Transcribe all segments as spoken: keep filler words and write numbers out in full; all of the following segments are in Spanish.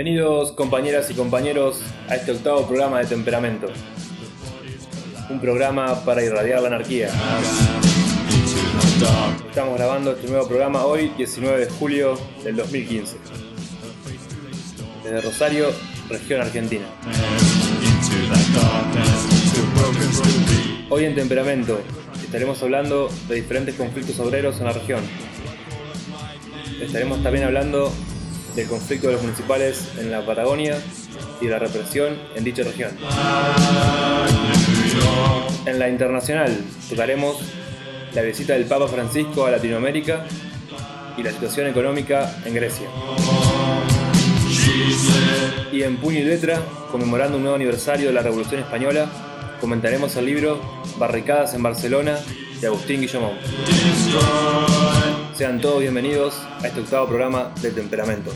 Bienvenidos compañeras y compañeros a este octavo programa de Temperamento, un programa para irradiar la anarquía. Estamos grabando este nuevo programa hoy, diecinueve de julio del dos mil quince, desde Rosario, región argentina. Hoy en Temperamento estaremos hablando de diferentes conflictos obreros en la región. Estaremos también hablando del conflicto de los municipales en la Patagonia y de la represión en dicha región. En la internacional tocaremos la visita del Papa Francisco a Latinoamérica y la situación económica en Grecia. Y en puño y letra, conmemorando un nuevo aniversario de la Revolución Española, comentaremos el libro Barricadas en Barcelona de Agustín Guillamón. Sean todos bienvenidos a este octavo programa de Temperamento.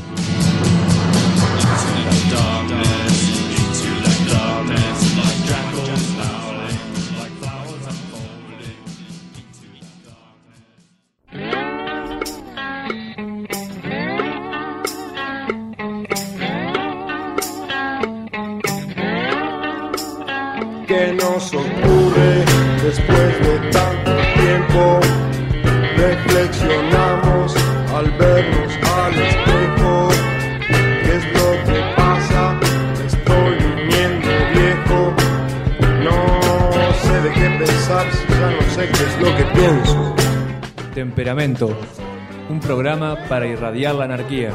¿Qué nos ocurre después de tanto tiempo? Reflexionamos al vernos al espejo. ¿Qué es lo que pasa? Me estoy viniendo viejo. No sé de qué pensar, si ya no sé qué es lo que pienso. Temperamento, un programa para irradiar la anarquía.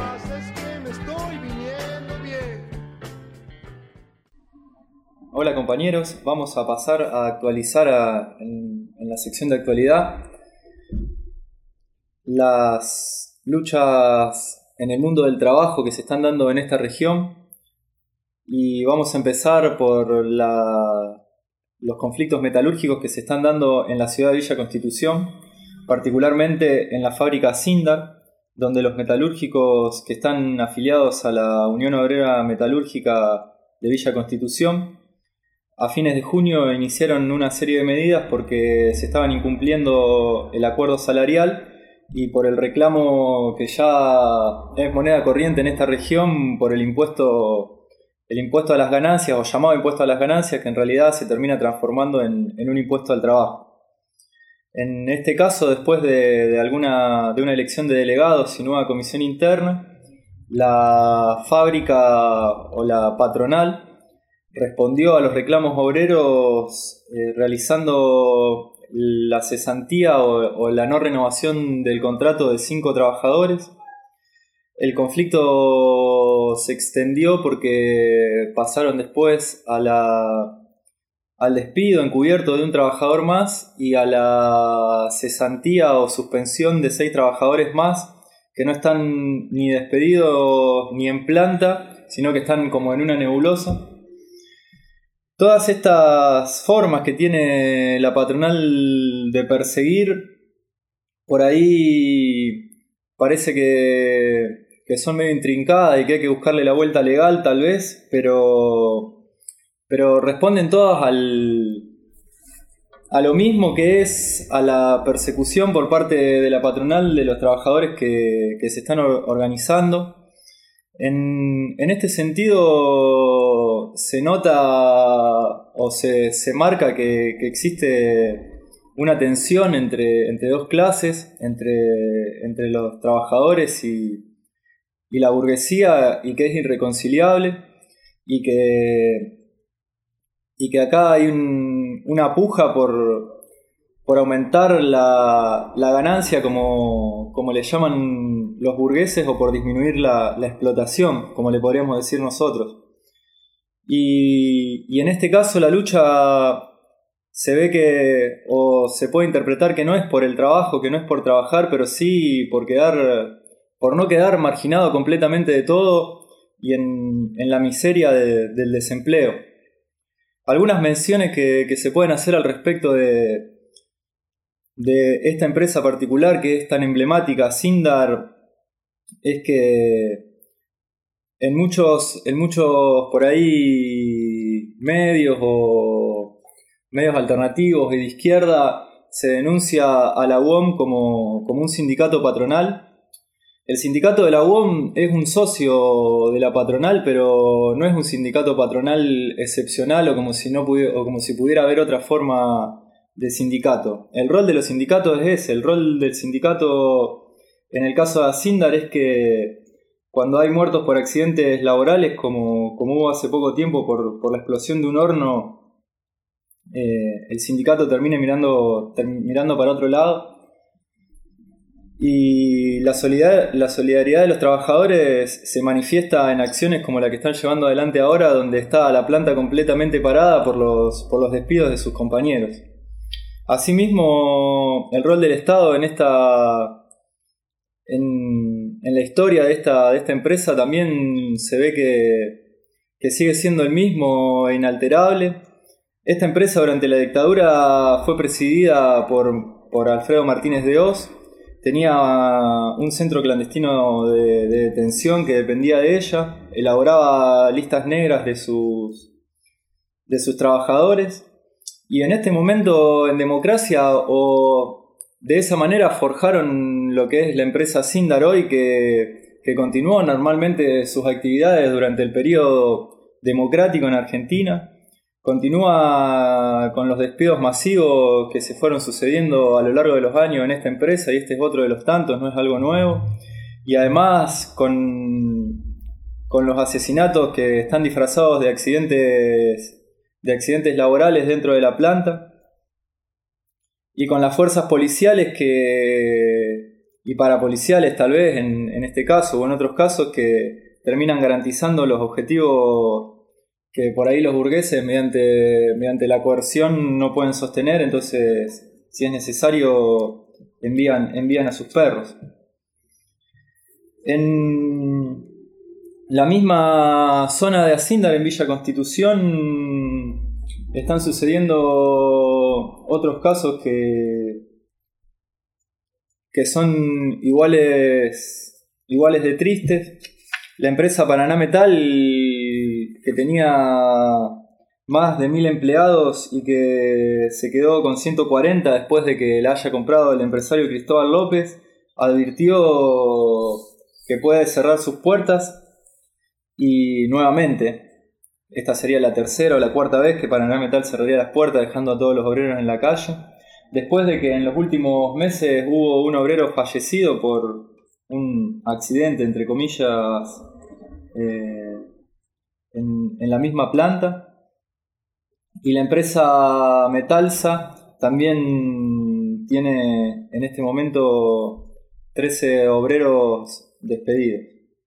Hola compañeros, vamos a pasar a actualizar a, en, en la sección de actualidad las luchas en el mundo del trabajo que se están dando en esta región, y vamos a empezar por la, los conflictos metalúrgicos que se están dando en la ciudad de Villa Constitución, particularmente en la fábrica Sindar, donde los metalúrgicos que están afiliados a la Unión Obrera Metalúrgica de Villa Constitución a fines de junio iniciaron una serie de medidas porque se estaban incumpliendo el acuerdo salarial y por el reclamo que ya es moneda corriente en esta región por el impuesto, el impuesto a las ganancias, o llamado impuesto a las ganancias, que en realidad se termina transformando en, en un impuesto al trabajo. En este caso, después de, de, alguna, de una elección de delegados y nueva comisión interna, la fábrica o la patronal respondió a los reclamos obreros eh, realizando la cesantía o, o la no renovación del contrato de cinco trabajadores. El conflicto se extendió porque pasaron después a la, al despido encubierto de un trabajador más y a la cesantía o suspensión de seis trabajadores más que no están ni despedidos ni en planta, sino que están como en una nebulosa. Todas estas formas que tiene la patronal de perseguir, por ahí parece que, que son medio intrincadas y que hay que buscarle la vuelta legal tal vez, pero, pero responden todas al, a lo mismo, que es a la persecución por parte de la patronal de los trabajadores que, que se están organizando. En, en este sentido se nota o se, se marca que, que existe una tensión entre, entre dos clases, entre, entre los trabajadores y, y la burguesía, y que es irreconciliable, y que, y que acá hay un, una puja por, por aumentar la, la ganancia, como, como le llaman los burgueses, o por disminuir la, la explotación, como le podríamos decir nosotros. Y, y en este caso la lucha se ve que, o se puede interpretar que no es por el trabajo, que no es por trabajar, pero sí por quedar, por no quedar marginado completamente de todo y en, en la miseria de, del desempleo. Algunas menciones que, que se pueden hacer al respecto de, de esta empresa particular que es tan emblemática, Sindar, es que en muchos, en muchos por ahí medios o medios alternativos y de izquierda se denuncia a la U O M como, como un sindicato patronal. El sindicato de la U O M es un socio de la patronal, pero no es un sindicato patronal excepcional o como si, no pudi- o como si pudiera haber otra forma de sindicato. El rol de los sindicatos es ese. El rol del sindicato en el caso de Asindar es que cuando hay muertos por accidentes laborales, como, como hubo hace poco tiempo por, por la explosión de un horno, eh, el sindicato termina mirando, ter- mirando para otro lado. Y la solidaridad, la solidaridad de los trabajadores se manifiesta en acciones como la que están llevando adelante ahora, donde está la planta completamente parada por los, por los despidos de sus compañeros. Asimismo, el rol del Estado en esta en, en la historia de esta, de esta empresa también se ve que, que sigue siendo el mismo e inalterable. Esta empresa durante la dictadura fue presidida por, por Alfredo Martínez de Hoz. Tenía un centro clandestino de, de detención que dependía de ella, elaboraba listas negras de sus, de sus trabajadores, y en este momento en democracia o de esa manera forjaron lo que es la empresa Asindar hoy, que, que continuó normalmente sus actividades durante el periodo democrático en Argentina. Continúa con los despidos masivos que se fueron sucediendo a lo largo de los años en esta empresa, y este es otro de los tantos, no es algo nuevo. Y además con, con los asesinatos que están disfrazados de accidentes, de accidentes laborales dentro de la planta, y con las fuerzas policiales que, y parapoliciales tal vez en, en este caso o en otros casos, que terminan garantizando los objetivos que por ahí los burgueses mediante, mediante la coerción no pueden sostener. Entonces, si es necesario, envían, envían a sus perros. En la misma zona de Asindar, en Villa Constitución, están sucediendo otros casos que, que son iguales, iguales de tristes. La empresa Paraná Metal, que tenía más de mil empleados y que se quedó con ciento cuarenta después de que la haya comprado el empresario Cristóbal López, advirtió que puede cerrar sus puertas, y nuevamente, esta sería la tercera o la cuarta vez que Paraná Metal cerraría las puertas dejando a todos los obreros en la calle, después de que en los últimos meses hubo un obrero fallecido por un accidente, entre comillas, eh, En, en la misma planta. Y la empresa Metalsa también tiene en este momento trece obreros despedidos.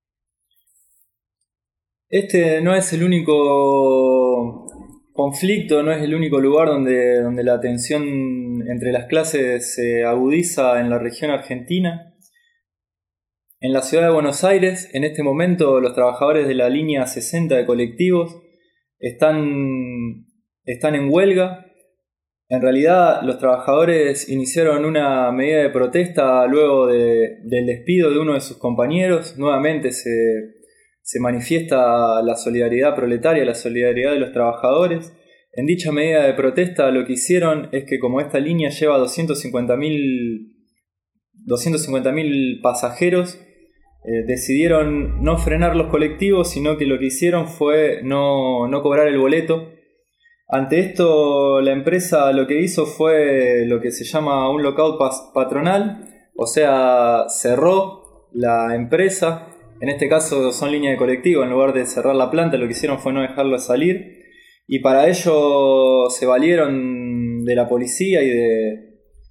Este no es el único conflicto, no es el único lugar donde, donde la tensión entre las clases se agudiza en la región argentina. En la ciudad de Buenos Aires, en este momento, los trabajadores de la línea sesenta de colectivos están, están en huelga. En realidad, los trabajadores iniciaron una medida de protesta luego de, del despido de uno de sus compañeros. Nuevamente se, se manifiesta la solidaridad proletaria, la solidaridad de los trabajadores. En dicha medida de protesta, lo que hicieron es que, como esta línea lleva doscientos cincuenta mil pasajeros, Eh, decidieron no frenar los colectivos, sino que lo que hicieron fue no, no cobrar el boleto. Ante esto, la empresa lo que hizo fue lo que se llama un lockout patronal, o sea, cerró la empresa. En este caso son líneas de colectivo, en lugar de cerrar la planta, lo que hicieron fue no dejarlo salir, y para ello se valieron de la policía y de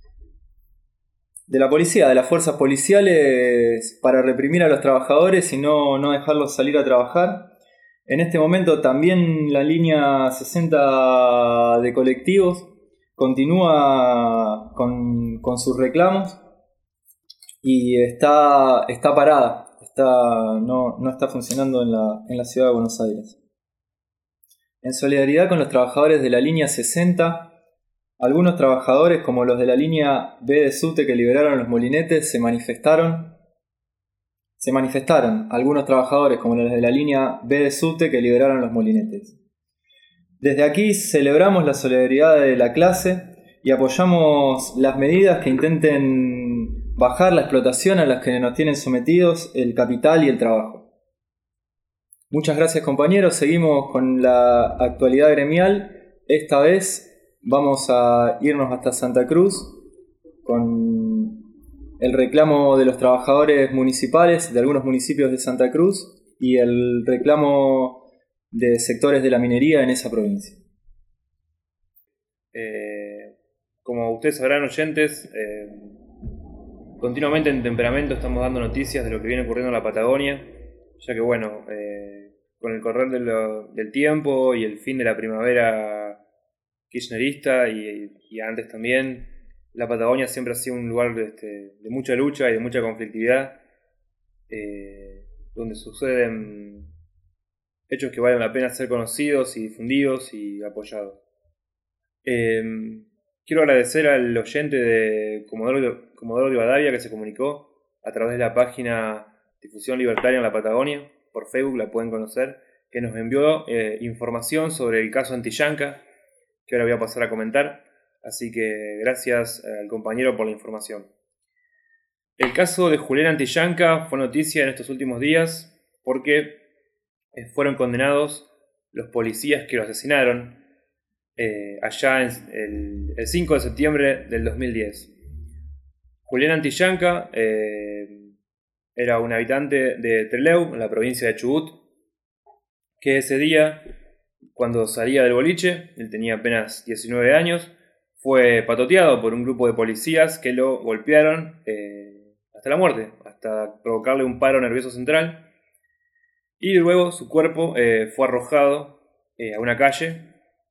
de la policía, de las fuerzas policiales, para reprimir a los trabajadores y no, no dejarlos salir a trabajar. En este momento también la línea sesenta de colectivos continúa con, con sus reclamos y está, está parada, está, no, no está funcionando en la, en la ciudad de Buenos Aires. En solidaridad con los trabajadores de la línea sesenta, algunos trabajadores, como los de la línea B de subte que liberaron los molinetes, se manifestaron. Se manifestaron algunos trabajadores, como los de la línea B de subte que liberaron los molinetes. Desde aquí celebramos la solidaridad de la clase y apoyamos las medidas que intenten bajar la explotación a la que nos tienen sometidos el capital y el trabajo. Muchas gracias, compañeros. Seguimos con la actualidad gremial. Esta vez vamos a irnos hasta Santa Cruz con el reclamo de los trabajadores municipales de algunos municipios de Santa Cruz y el reclamo de sectores de la minería en esa provincia. Eh, como ustedes sabrán, oyentes, eh, continuamente en Temperamento estamos dando noticias de lo que viene ocurriendo en la Patagonia, ya que bueno, eh, con el correr de lo, del tiempo y el fin de la primavera kirchnerista y, y antes también, la Patagonia siempre ha sido un lugar de, este, de mucha lucha y de mucha conflictividad, eh, donde suceden hechos que valen la pena ser conocidos y difundidos y apoyados. Eh, quiero agradecer al oyente de Comodoro, Comodoro Rivadavia que se comunicó a través de la página Difusión Libertaria en la Patagonia, por Facebook la pueden conocer, que nos envió eh, información sobre el caso Antillanca, que ahora voy a pasar a comentar, así que gracias al compañero por la información. El caso de Julián Antillanca fue noticia en estos últimos días porque fueron condenados los policías que lo asesinaron eh, allá en el, el cinco de septiembre del dos mil diez. Julián Antillanca eh, era un habitante de Trelew, en la provincia de Chubut, que ese día, cuando salía del boliche, él tenía apenas diecinueve años, fue patoteado por un grupo de policías que lo golpearon eh, hasta la muerte, hasta provocarle un paro nervioso central, y luego su cuerpo eh, fue arrojado eh, a una calle,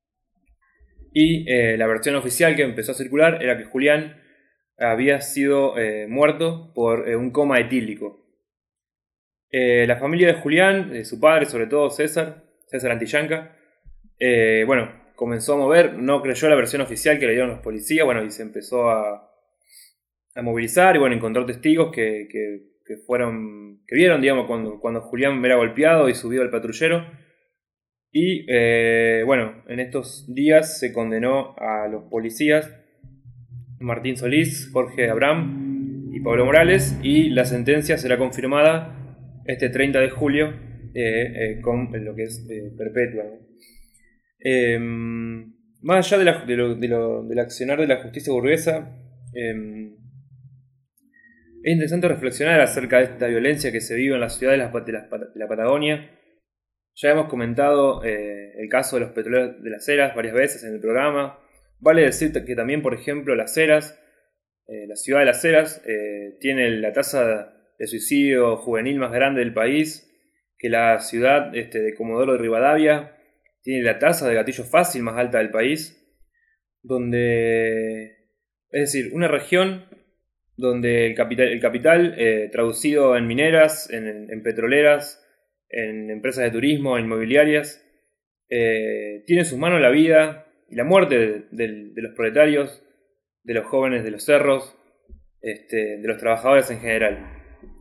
y eh, la versión oficial que empezó a circular era que Julián había sido eh, muerto por eh, un coma etílico. Eh, la familia de Julián, eh, su padre sobre todo César, César Antillanca, eh, bueno, comenzó a mover, no creyó la versión oficial que le dieron los policías, bueno, y se empezó a, a movilizar y bueno, encontró testigos que, que, que fueron, que vieron, digamos, cuando, cuando Julián era golpeado y subido al patrullero. Y eh, bueno, en estos días se condenó a los policías Martín Solís, Jorge Abraham y Pablo Morales, y la sentencia será confirmada este treinta de julio eh, eh, con lo que es eh, perpetua, ¿no? Eh, más allá de la, de lo, de lo, del accionar de la justicia burguesa, eh, es interesante reflexionar acerca de esta violencia que se vive en la ciudad de la, de la, de la Patagonia. Ya hemos comentado eh, el caso de los petroleros de Las Heras varias veces en el programa. Vale decir que también, por ejemplo, Las Heras, eh, la ciudad de Las Heras, eh, tiene la tasa de suicidio juvenil más grande del país, que la ciudad este, de Comodoro de Rivadavia tiene la tasa de gatillo fácil más alta del país, donde, es decir, una región donde el capital, el capital eh, traducido en mineras, en, en petroleras, en empresas de turismo, en inmobiliarias, eh, tiene en sus manos la vida y la muerte de, de, de los proletarios, de los jóvenes de los cerros, este, de los trabajadores en general.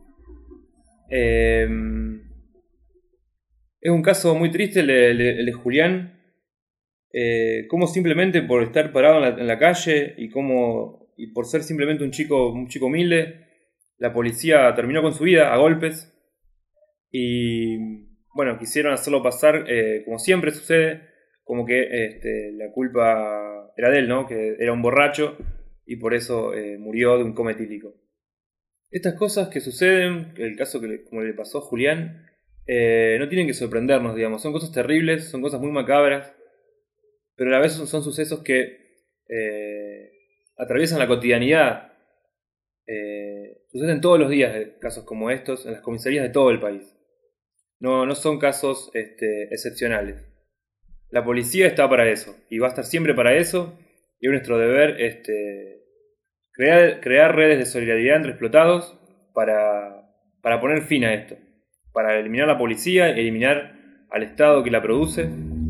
Eh, es un caso muy triste el de, el de, el de Julián, eh, como simplemente por estar parado en la, en la calle y, como, y por ser simplemente un chico, un chico humilde, la policía terminó con su vida a golpes. Y bueno, quisieron hacerlo pasar, eh, como siempre sucede, como que este, la culpa era de él, ¿no? Que era un borracho y por eso eh, murió de un coma etílico. Estas cosas que suceden, el caso que le, como le pasó a Julián, eh, no tienen que sorprendernos, digamos. Son cosas terribles, son cosas muy macabras, pero a la vez son, son sucesos que eh, atraviesan la cotidianidad. Eh, suceden todos los días casos como estos en las comisarías de todo el país. No, no son casos este, excepcionales. La policía está para eso y va a estar siempre para eso, y es nuestro deber este, crear, crear redes de solidaridad entre explotados para, para poner fin a esto, para eliminar a la policía, eliminar al Estado que la produce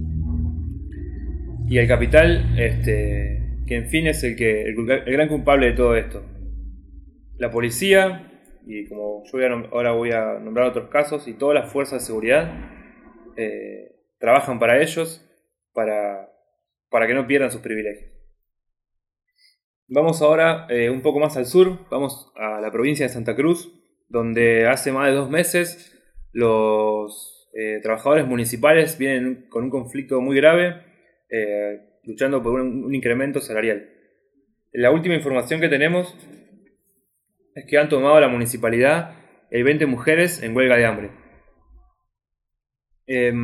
y al capital, este, que en fin es el, que, el, el gran culpable de todo esto. La policía, y como yo voy a nom- ahora voy a nombrar otros casos, y todas las fuerzas de seguridad eh, trabajan para ellos, para, para que no pierdan sus privilegios. Vamos ahora eh, un poco más al sur, vamos a la provincia de Santa Cruz, donde hace más de dos meses los eh, trabajadores municipales vienen con un conflicto muy grave, eh, luchando por un, un incremento salarial. La última información que tenemos es que han tomado la municipalidad y veinte mujeres en huelga de hambre. Eh,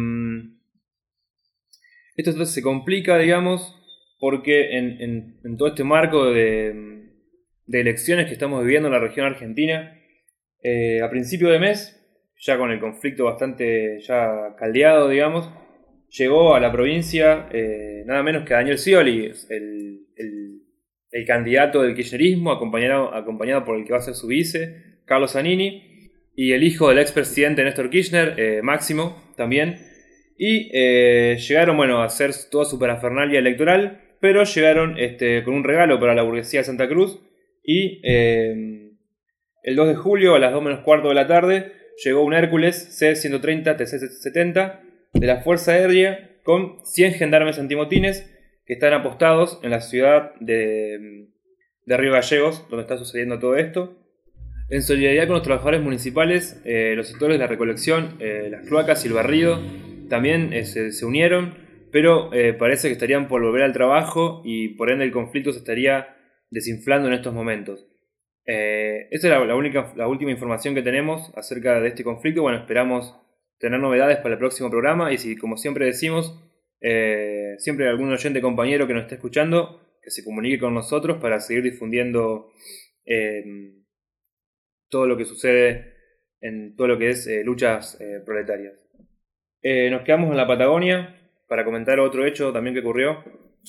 esto entonces se complica, digamos, porque en, en, en todo este marco de, de elecciones que estamos viviendo en la región argentina, eh, a principio de mes, ya con el conflicto bastante ya caldeado, digamos, llegó a la provincia eh, nada menos que Daniel Scioli, el, el, el candidato del kirchnerismo, acompañado, acompañado por el que va a ser su vice, Carlos Zanini, y el hijo del expresidente Néstor Kirchner, eh, Máximo, también. Y eh, llegaron, bueno, a hacer toda su parafernalia electoral, pero llegaron este, con un regalo para la burguesía de Santa Cruz. Y eh, el dos de julio, a las dos menos cuarto de la tarde, llegó un Hércules C ciento treinta T C setenta de la Fuerza Aérea con cien gendarmes antimotines que están apostados en la ciudad de, de Río Gallegos, donde está sucediendo todo esto. En solidaridad con los trabajadores municipales, eh, los sectores de la recolección, eh, las cloacas y el barrido también eh, se, se unieron, pero eh, parece que estarían por volver al trabajo y por ende el conflicto se estaría desinflando en estos momentos. Eh, esta es la, la, única, la última información que tenemos acerca de este conflicto. Bueno, esperamos tener novedades para el próximo programa y si, como siempre decimos, eh, siempre hay algún oyente compañero que nos esté escuchando, que se comunique con nosotros para seguir difundiendo eh, todo lo que sucede en todo lo que es eh, luchas eh, proletarias. Eh, nos quedamos en la Patagonia para comentar otro hecho también que ocurrió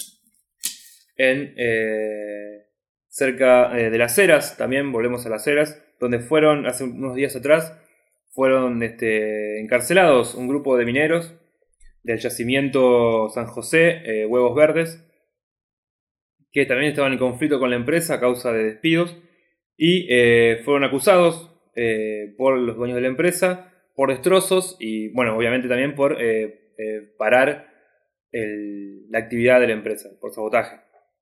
en eh, cerca eh, de Las Heras. También volvemos a Las Heras, donde fueron hace unos días atrás fueron este, encarcelados un grupo de mineros del yacimiento San José, eh, Huevos Verdes, que también estaban en conflicto con la empresa a causa de despidos y eh, fueron acusados eh, por los dueños de la empresa por destrozos y, bueno, obviamente también por eh, eh, parar el, la actividad de la empresa, por sabotaje.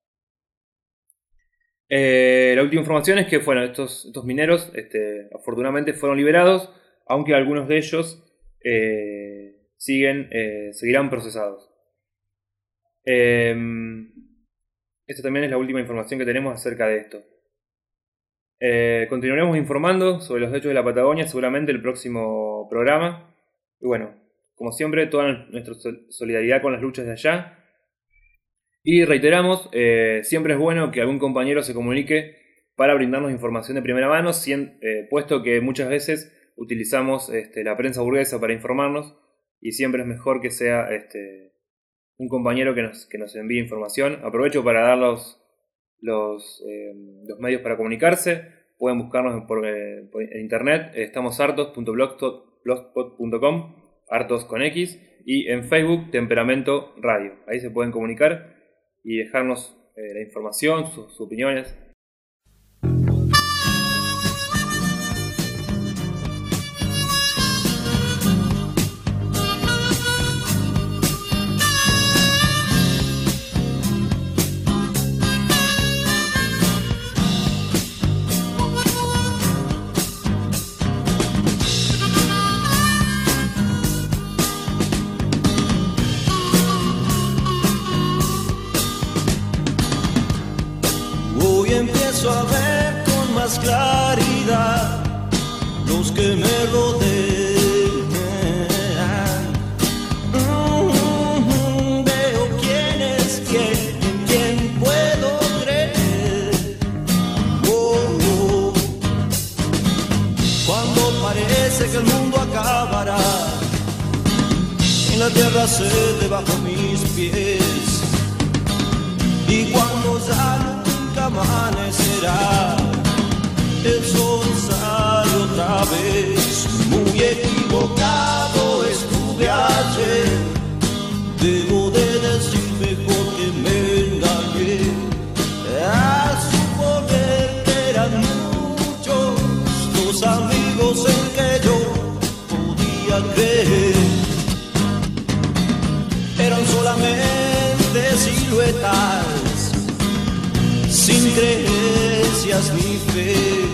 Eh, la última información es que, bueno, estos, estos mineros este, afortunadamente fueron liberados, aunque algunos de ellos eh, siguen, eh, seguirán procesados. Eh, esta también es la última información que tenemos acerca de esto. Eh, continuaremos informando sobre los hechos de la Patagonia seguramente el próximo programa. Y bueno, como siempre, toda nuestra solidaridad con las luchas de allá. Y reiteramos, eh, siempre es bueno que algún compañero se comunique para brindarnos información de primera mano, cien, eh, puesto que muchas veces utilizamos este, la prensa burguesa para informarnos y siempre es mejor que sea este, un compañero que nos, que nos envíe información. Aprovecho para dar los, los, eh, los medios para comunicarse. Pueden buscarnos por, eh, por internet, estamos hartos punto blogspot punto com, hartos con X, y en Facebook Temperamento Radio. Ahí se pueden comunicar y dejarnos eh, la información, sus, sus opiniones. A ver con más claridad los que me rodean. Mm-hmm. Veo quién es quién, en quién puedo creer. Oh, oh. Cuando parece que el mundo acabará y la tierra se debajo mis pies, y cuando ya amanecerá, el sol sale otra vez. Muy equivocado estuve ayer, debo de decir mejor que me engañé. A suponer que eran muchos los amigos en que yo podía creer, eran solamente siluetas sin creencias ni fe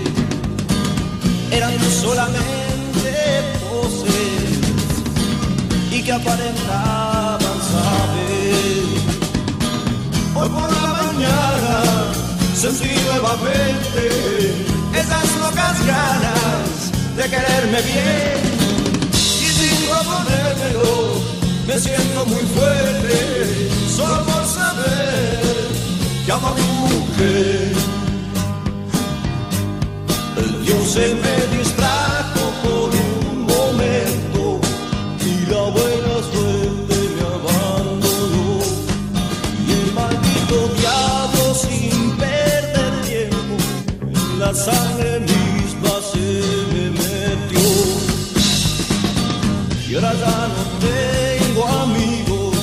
eran solamente poses y que aparentaban saber. Hoy por la mañana sentí nuevamente esas locas ganas de quererme bien, y sin proponérmelo me siento muy fuerte solo por saber que amo a mi mujer. El Dios se me distrajo por un momento y la buena suerte me abandonó, y el maldito diablo sin perder tiempo en la sangre misma se me metió. Y ahora ya no tengo amigos,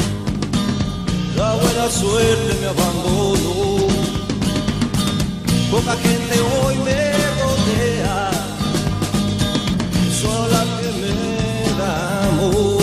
la buena suerte me abandonó. Poca gente hoy me rodea, sola que me da amor.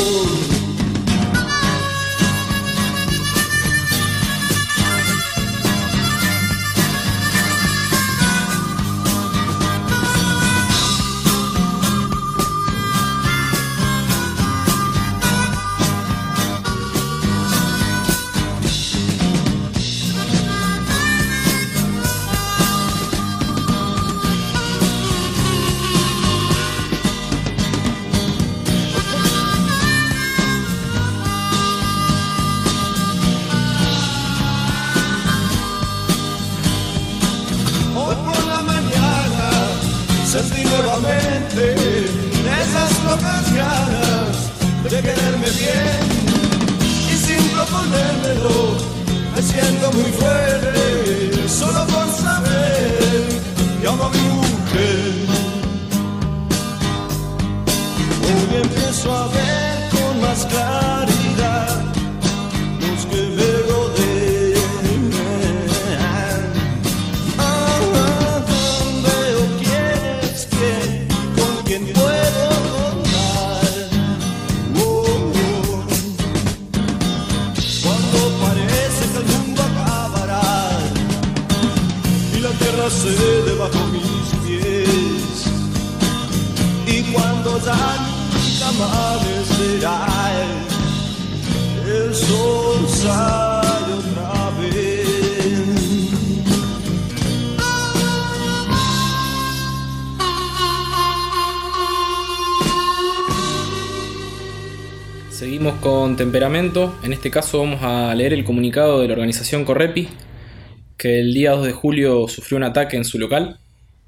Sentí nuevamente esas locas ganas de quererme bien, y sin proponérmelo me siento muy fuerte solo por saber que amo a mi mujer. Hoy empiezo a ver con más claridad los que me rodean. Debajo mis pies, y cuando ya nunca amanecerá, el sol sale otra vez. Seguimos con Temperamento. En este caso vamos a leer el comunicado de la organización Correpi, que el día dos de julio sufrió un ataque en su local.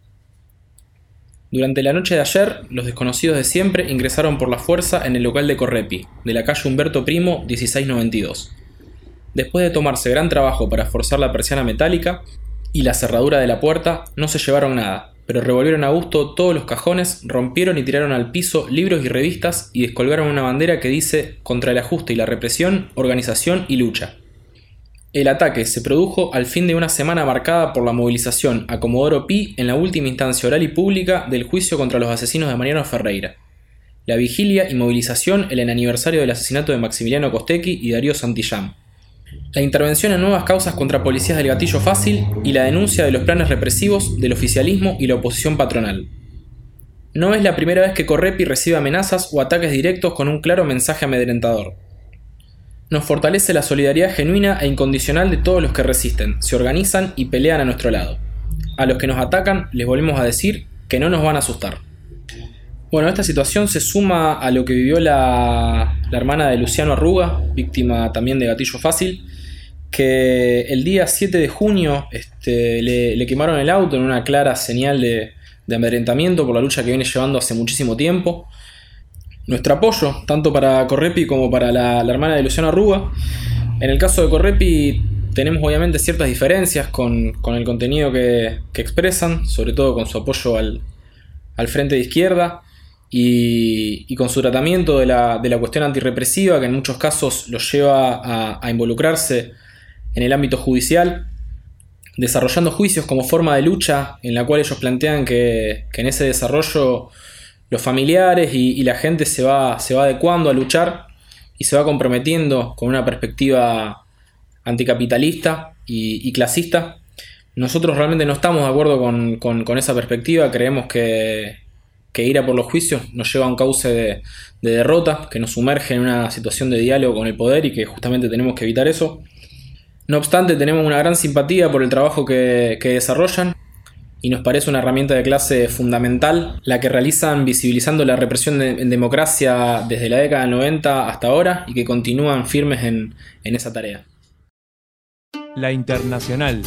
Durante la noche de ayer, los desconocidos de siempre ingresaron por la fuerza en el local de Correpi, de la calle Humberto Primo dieciséis noventa y dos. Después de tomarse gran trabajo para forzar la persiana metálica y la cerradura de la puerta, no se llevaron nada, pero revolvieron a gusto todos los cajones, rompieron y tiraron al piso libros y revistas y descolgaron una bandera que dice: contra el ajuste y la represión, organización y lucha. El ataque se produjo al fin de una semana marcada por la movilización a Comodoro Pi en la última instancia oral y pública del juicio contra los asesinos de Mariano Ferreira, la vigilia y movilización en el aniversario del asesinato de Maximiliano Costecchi y Darío Santillán, la intervención en nuevas causas contra policías del gatillo fácil y la denuncia de los planes represivos del oficialismo y la oposición patronal. No es la primera vez que Correpi recibe amenazas o ataques directos con un claro mensaje amedrentador. Nos fortalece la solidaridad genuina e incondicional de todos los que resisten, se organizan y pelean a nuestro lado. A los que nos atacan les volvemos a decir que no nos van a asustar. Bueno, esta situación se suma a lo que vivió la, la hermana de Luciano Arruga, víctima también de gatillo fácil, que el día siete de junio este, le, le quemaron el auto en una clara señal de, de amedrentamiento por la lucha que viene llevando hace muchísimo tiempo. Nuestro apoyo, tanto para Correpi como para la, la hermana de Luciano Arruga. En el caso de Correpi tenemos obviamente ciertas diferencias con, con el contenido que, que expresan, sobre todo con su apoyo al, al frente de izquierda y, y con su tratamiento de la, de la cuestión antirrepresiva, que en muchos casos los lleva a, a involucrarse en el ámbito judicial, desarrollando juicios como forma de lucha, en la cual ellos plantean que, que en ese desarrollo los familiares y, y la gente se va, se va adecuando a luchar y se va comprometiendo con una perspectiva anticapitalista y, y clasista. Nosotros realmente no estamos de acuerdo con, con, con esa perspectiva. Creemos que, que ir a por los juicios nos lleva a un cauce de, de derrota, que nos sumerge en una situación de diálogo con el poder y que justamente tenemos que evitar eso. No obstante, tenemos una gran simpatía por el trabajo que, que desarrollan y nos parece una herramienta de clase fundamental la que realizan visibilizando la represión de, en democracia desde la década del noventa hasta ahora y que continúan firmes en, en esa tarea. La Internacional.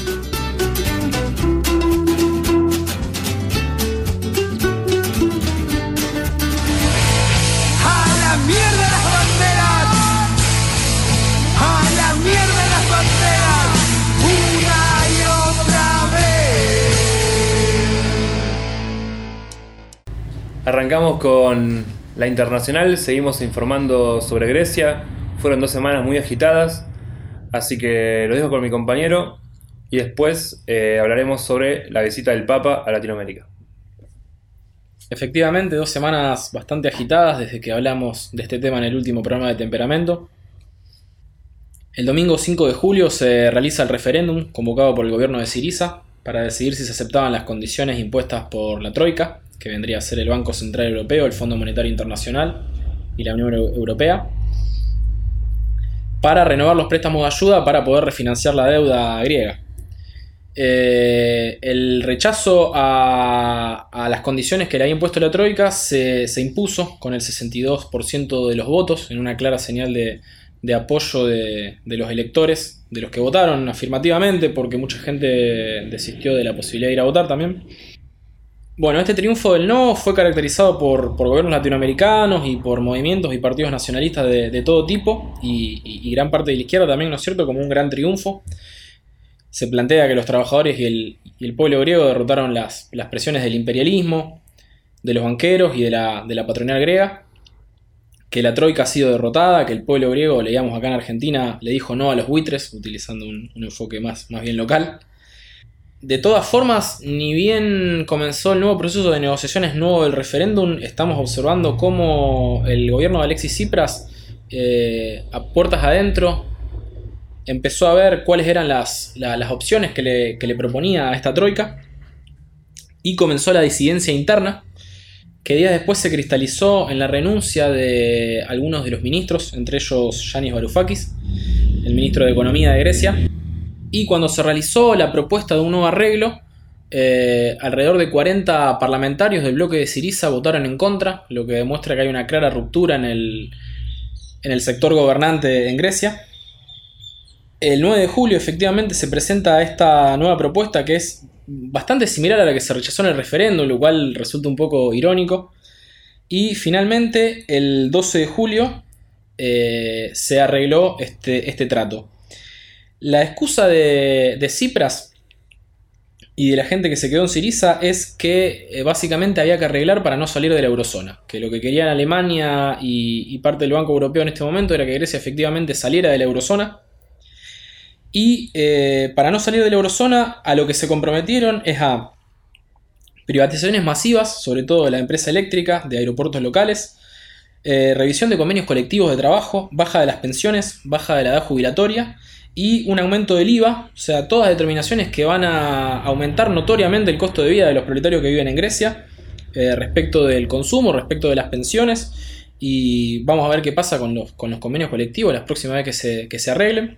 Arrancamos con la Internacional, seguimos informando sobre Grecia. Fueron dos semanas muy agitadas, así que lo dejo con mi compañero y después eh, hablaremos sobre la visita del Papa a Latinoamérica. Efectivamente, dos semanas bastante agitadas desde que hablamos de este tema en el último programa de Temperamento. El domingo cinco de julio se realiza el referéndum convocado por el gobierno de Syriza para decidir si se aceptaban las condiciones impuestas por la Troika, que vendría a ser el Banco Central Europeo, el Fondo Monetario Internacional y la Unión Europea, para renovar los préstamos de ayuda para poder refinanciar la deuda griega. Eh, el rechazo a, a las condiciones que le había impuesto la Troika se, se impuso con el sesenta y dos por ciento de los votos, en una clara señal de, de apoyo de, de los electores, de los que votaron afirmativamente, porque mucha gente desistió de la posibilidad de ir a votar también. Bueno, este triunfo del no fue caracterizado por, por gobiernos latinoamericanos y por movimientos y partidos nacionalistas de, de todo tipo y, y, y gran parte de la izquierda también, ¿no es cierto?, como un gran triunfo. Se plantea que los trabajadores y el, y el pueblo griego derrotaron las, las presiones del imperialismo, de los banqueros y de la, de la patronal griega, que la troika ha sido derrotada, que el pueblo griego, leíamos acá en Argentina, le dijo no a los buitres, utilizando un, un enfoque más, más bien local. De todas formas, ni bien comenzó el nuevo proceso de negociaciones nuevo del referéndum, estamos observando cómo el gobierno de Alexis Tsipras, eh, a puertas adentro, empezó a ver cuáles eran las, la, las opciones que le, que le proponía a esta troika y comenzó la disidencia interna, que días después se cristalizó en la renuncia de algunos de los ministros, entre ellos Yanis Varoufakis, el ministro de Economía de Grecia. Y cuando se realizó la propuesta de un nuevo arreglo, eh, alrededor de cuarenta parlamentarios del bloque de Syriza votaron en contra, lo que demuestra que hay una clara ruptura en el, en el sector gobernante en Grecia. El nueve de julio efectivamente se presenta esta nueva propuesta que es bastante similar a la que se rechazó en el referéndum, lo cual resulta un poco irónico. Y finalmente el doce de julio eh, se arregló este, este trato. La excusa de, de Tsipras y de la gente que se quedó en Syriza es que eh, básicamente había que arreglar para no salir de la eurozona, que lo que querían Alemania y, y parte del Banco Europeo en este momento era que Grecia efectivamente saliera de la eurozona. Y eh, para no salir de la eurozona, a lo que se comprometieron es a privatizaciones masivas, sobre todo de la empresa eléctrica, de aeropuertos locales, eh, revisión de convenios colectivos de trabajo, baja de las pensiones, baja de la edad jubilatoria y un aumento del I V A, o sea, todas determinaciones que van a aumentar notoriamente el costo de vida de los proletarios que viven en Grecia, eh, respecto del consumo, respecto de las pensiones, y vamos a ver qué pasa con los, con los convenios colectivos las próximas veces que se, que se arreglen.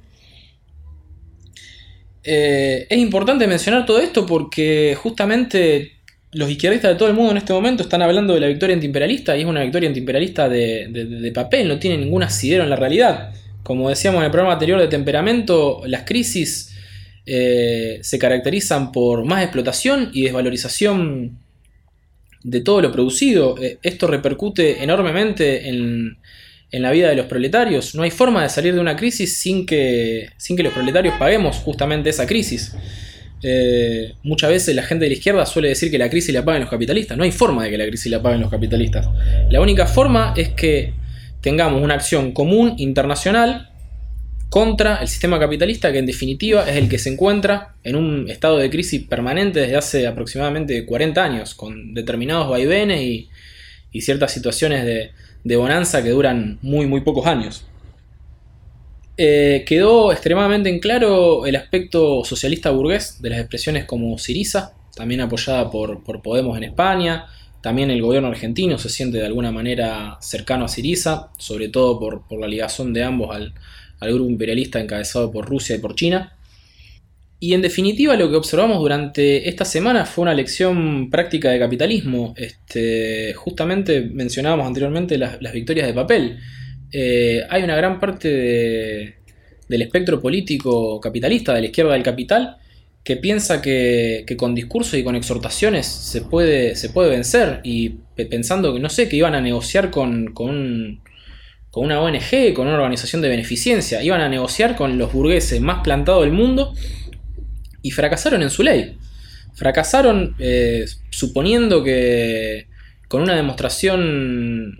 Eh, es importante mencionar todo esto porque justamente los izquierdistas de todo el mundo en este momento están hablando de la victoria antiimperialista y es una victoria antiimperialista de, de, de papel, no tiene ningún asidero en la realidad. Como decíamos en el programa anterior de Temperamento, las crisis eh, se caracterizan por más explotación y desvalorización de todo lo producido. Eh, esto repercute enormemente en, en la vida de los proletarios. No hay forma de salir de una crisis sin que, sin que los proletarios paguemos justamente esa crisis. Eh, muchas veces la gente de la izquierda suele decir que la crisis la paguen los capitalistas. No hay forma de que la crisis la paguen los capitalistas. La única forma es que tengamos una acción común internacional contra el sistema capitalista, que en definitiva es el que se encuentra en un estado de crisis permanente desde hace aproximadamente cuarenta años, con determinados vaivenes y, y ciertas situaciones de, de bonanza que duran muy muy pocos años. Eh, quedó extremadamente en claro el aspecto socialista burgués de las expresiones como Syriza, también apoyada por, por Podemos en España. También el gobierno argentino se siente de alguna manera cercano a Syriza, sobre todo por, por la ligación de ambos al, al grupo imperialista encabezado por Rusia y por China. Y en definitiva lo que observamos durante esta semana fue una lección práctica de capitalismo. Este, justamente mencionábamos anteriormente las, las victorias de papel. Eh, hay una gran parte de, del espectro político capitalista, de la izquierda del capital, que piensa que, que con discursos y con exhortaciones se puede, se puede vencer, y pensando que, no sé, que iban a negociar con, con, un, con una O N G, con una organización de beneficencia, iban a negociar con los burgueses más plantados del mundo, y fracasaron en su ley. Fracasaron eh, suponiendo que con una demostración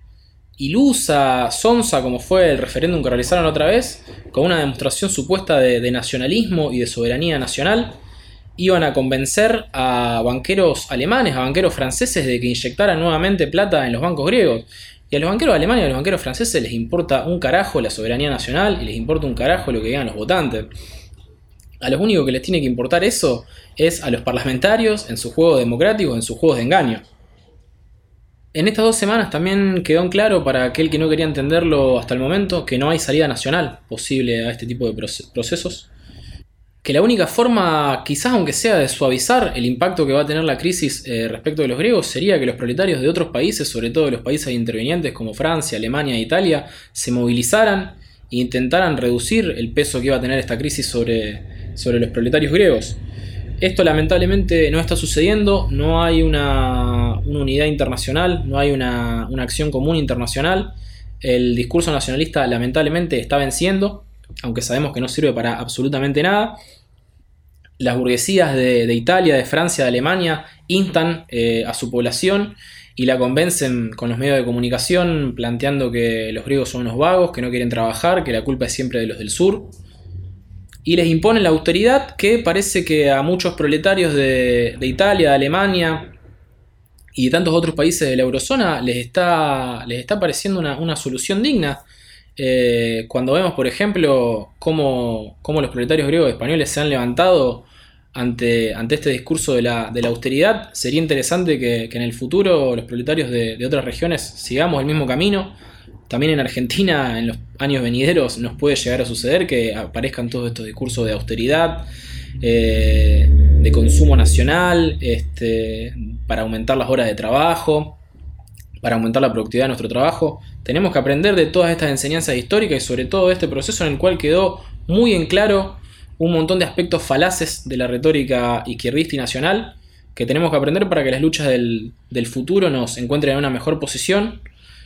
ilusa, sonsa, como fue el referéndum que realizaron otra vez, con una demostración supuesta de, de nacionalismo y de soberanía nacional, iban a convencer a banqueros alemanes, a banqueros franceses, de que inyectaran nuevamente plata en los bancos griegos. Y a los banqueros alemanes y a los banqueros franceses les importa un carajo la soberanía nacional y les importa un carajo lo que digan los votantes. A los únicos que les tiene que importar eso es a los parlamentarios en sus juegos democráticos, en sus juegos de engaño. En estas dos semanas también quedó en claro para aquel que no quería entenderlo hasta el momento que no hay salida nacional posible a este tipo de procesos. Que la única forma, quizás aunque sea de suavizar el impacto que va a tener la crisis eh, respecto de los griegos, sería que los proletarios de otros países, sobre todo de los países intervinientes como Francia, Alemania e Italia, se movilizaran e intentaran reducir el peso que iba a tener esta crisis sobre, sobre los proletarios griegos. Esto lamentablemente no está sucediendo, no hay una, una unidad internacional, no hay una, una acción común internacional. El discurso nacionalista lamentablemente está venciendo, aunque sabemos que no sirve para absolutamente nada. Las burguesías de, de Italia, de Francia, de Alemania instan eh, a su población y la convencen con los medios de comunicación planteando que los griegos son unos vagos, que no quieren trabajar, que la culpa es siempre de los del sur. Y les imponen la austeridad que parece que a muchos proletarios de, de Italia, de Alemania y de tantos otros países de la eurozona les está, les está pareciendo una, una solución digna. Eh, cuando vemos, por ejemplo, cómo, cómo los proletarios griegos y españoles se han levantado ante, ante este discurso de la, de la austeridad, sería interesante que, que en el futuro los proletarios de, de otras regiones sigamos el mismo camino. También en Argentina, en los años venideros, nos puede llegar a suceder que aparezcan todos estos discursos de austeridad, eh, de consumo nacional, este, para aumentar las horas de trabajo, para aumentar la productividad de nuestro trabajo. Tenemos que aprender de todas estas enseñanzas históricas y sobre todo de este proceso en el cual quedó muy en claro un montón de aspectos falaces de la retórica izquierdista y nacional que tenemos que aprender para que las luchas del, del futuro nos encuentren en una mejor posición.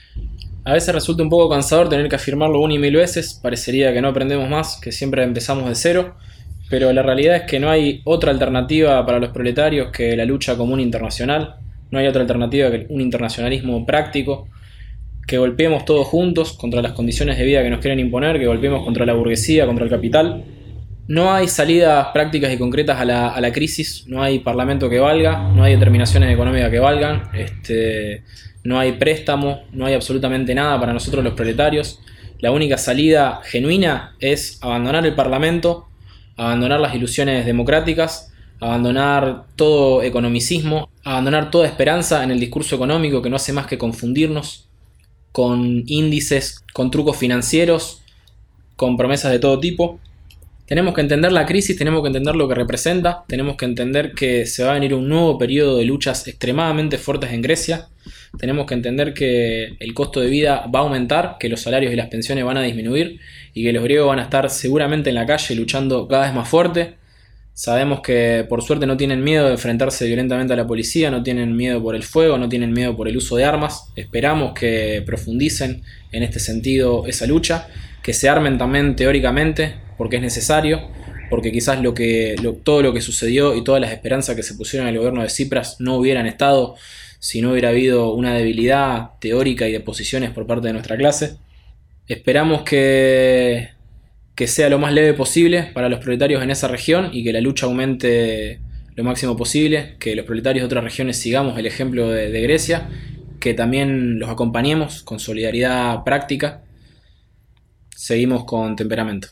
A veces resulta un poco cansador tener que afirmarlo una y mil veces, parecería que no aprendemos más, que siempre empezamos de cero, pero la realidad es que no hay otra alternativa para los proletarios que la lucha común internacional, no hay otra alternativa que un internacionalismo práctico, que golpeemos todos juntos contra las condiciones de vida que nos quieren imponer, que golpeemos contra la burguesía, contra el capital. No hay salidas prácticas y concretas a la, a la crisis, no hay parlamento que valga, no hay determinaciones económicas que valgan, este... no hay préstamo, no hay absolutamente nada para nosotros los proletarios. La única salida genuina es abandonar el Parlamento, abandonar las ilusiones democráticas, abandonar todo economicismo, abandonar toda esperanza en el discurso económico que no hace más que confundirnos con índices, con trucos financieros, con promesas de todo tipo. Tenemos que entender la crisis, tenemos que entender lo que representa, tenemos que entender que se va a venir un nuevo periodo de luchas extremadamente fuertes en Grecia. Tenemos que entender que el costo de vida va a aumentar, que los salarios y las pensiones van a disminuir y que los griegos van a estar seguramente en la calle luchando cada vez más fuerte. Sabemos que por suerte no tienen miedo de enfrentarse violentamente a la policía, no tienen miedo por el fuego, no tienen miedo por el uso de armas. Esperamos que profundicen en este sentido esa lucha, que se armen también teóricamente, porque es necesario, porque quizás lo que, lo, todo lo que sucedió y todas las esperanzas que se pusieron en el gobierno de Tsipras no hubieran estado si no hubiera habido una debilidad teórica y de posiciones por parte de nuestra clase. Esperamos que, que sea lo más leve posible para los proletarios en esa región y que la lucha aumente lo máximo posible, que los proletarios de otras regiones sigamos el ejemplo de, de Grecia, que también los acompañemos con solidaridad práctica. Seguimos con Temperamento.